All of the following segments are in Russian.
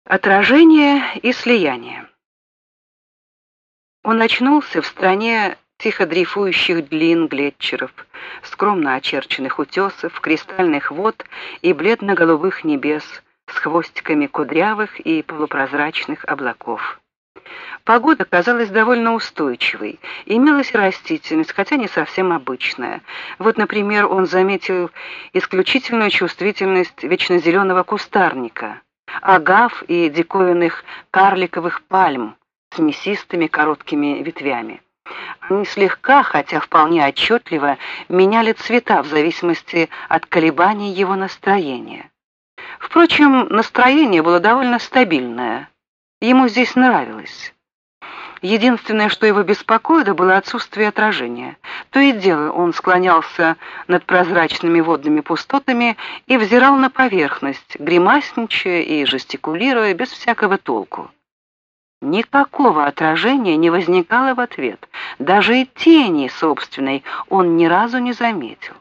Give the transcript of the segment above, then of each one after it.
Отражение и слияние. Он очнулся в стране тихо дрейфующих длин глетчеров, скромно очерченных утесов, кристальных вод и бледно-голубых небес с хвостиками кудрявых и полупрозрачных облаков. Погода казалась довольно устойчивой, имелась растительность, хотя не совсем обычная. Вот, например, он заметил исключительную чувствительность вечнозеленого кустарника, агав и диковинных карликовых пальм с мясистыми короткими ветвями. Они слегка, хотя вполне отчетливо, меняли цвета в зависимости от колебаний его настроения. Впрочем, настроение было довольно стабильное. Ему здесь нравилось. Единственное, что его беспокоило, было отсутствие отражения. То и дело он склонялся над прозрачными водными пустотами и взирал на поверхность, гримасничая и жестикулируя без всякого толку. Никакого отражения не возникало в ответ, даже и тени собственной он ни разу не заметил.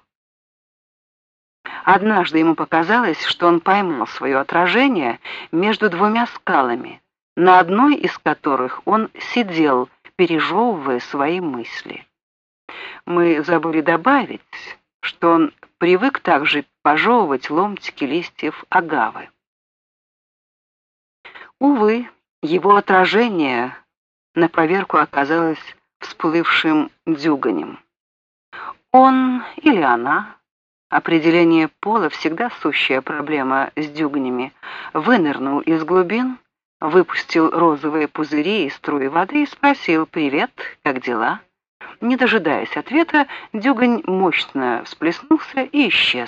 Однажды ему показалось, что он поймал свое отражение между двумя скалами, на одной из которых он сидел, пережевывая свои мысли. Мы забыли добавить, что он привык также пожевывать ломтики листьев агавы. Увы, его отражение на поверку оказалось всплывшим дюганем. Он или она, определение пола всегда сущая проблема с дюганями, вынырнул из глубин, выпустил розовые пузыри и струи воды и спросил: «Привет, как дела?» Не дожидаясь ответа, дюгань мощно всплеснулся и исчез.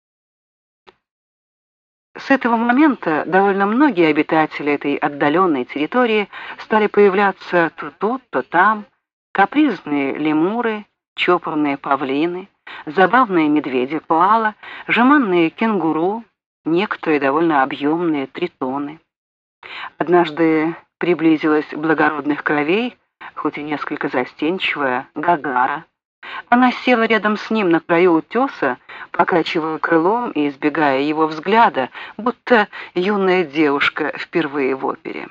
С этого момента довольно многие обитатели этой отдаленной территории стали появляться то тут, то там: капризные лемуры, чопорные павлины, забавные медведи-коала, жеманные кенгуру, некоторые довольно объемные тритоны. Однажды приблизилась благородных кровей, хоть и несколько застенчивая, Гагара. Она села рядом с ним на краю утеса, покачивая крылом и избегая его взгляда, будто юная девушка впервые в опере.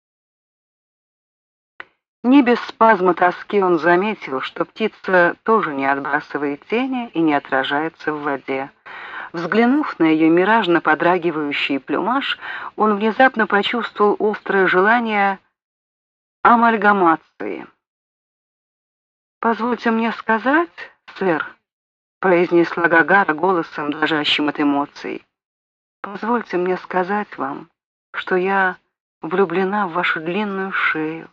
Не без спазма тоски он заметил, что птица тоже не отбрасывает тени и не отражается в воде. Взглянув на ее миражно подрагивающий плюмаж, он внезапно почувствовал острое желание амальгамации. «Позвольте мне сказать, сэр», — произнесла Гагара голосом, дрожащим от эмоций, «позвольте мне сказать вам, что я влюблена в вашу длинную шею».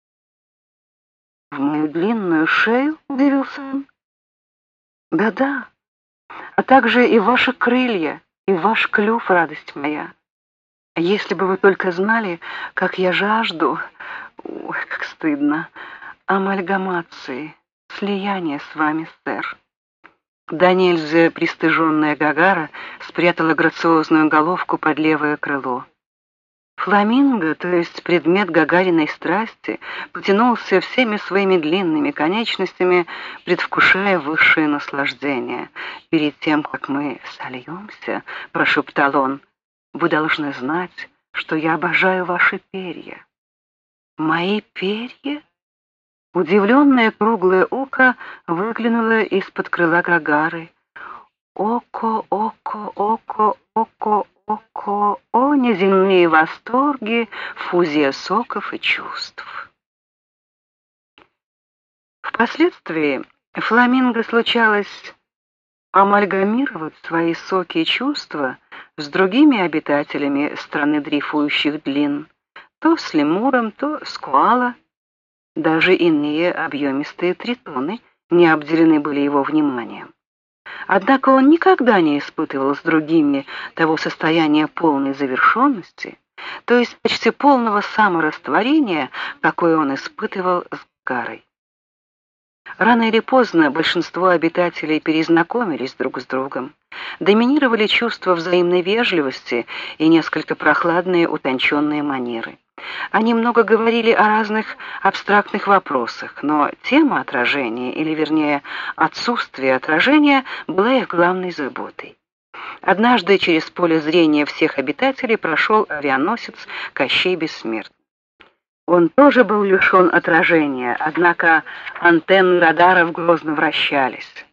«В мою длинную шею?» — удивился он. «Да-да, а также и ваши крылья, и ваш клюв, радость моя. Если бы вы только знали, как я жажду, ой, как стыдно, амальгамации, слияния с вами, сэр». Да нельзя пристыженная Гагара спрятала грациозную головку под левое крыло. Фламинго, то есть предмет Гагариной страсти, потянулся всеми своими длинными конечностями, предвкушая высшее наслаждение. «Перед тем, как мы сольемся, — прошептал он, — вы должны знать, что я обожаю ваши перья». «Мои перья?» Удивленное круглое око выглянуло из-под крыла Гагары. «Око, око, око, око, око, о, неземные восторги, фузия соков и чувств». Впоследствии фламинго случалось амальгамировать свои соки и чувства с другими обитателями страны дрейфующих длин, то с лемуром, то с коала. Даже иные объемистые тритоны не обделены были его вниманием. Однако он никогда не испытывал с другими того состояния полной завершенности, то есть почти полного саморастворения, какое он испытывал с Гагарой. Рано или поздно большинство обитателей перезнакомились друг с другом. Доминировали чувства взаимной вежливости и несколько прохладные утонченные манеры. Они много говорили о разных абстрактных вопросах, но тема отражения, или вернее отсутствие отражения, была их главной заботой. Однажды через поле зрения всех обитателей прошел авианосец Кощей Бессмертный. Он тоже был лишен отражения, однако антенны радаров грозно вращались.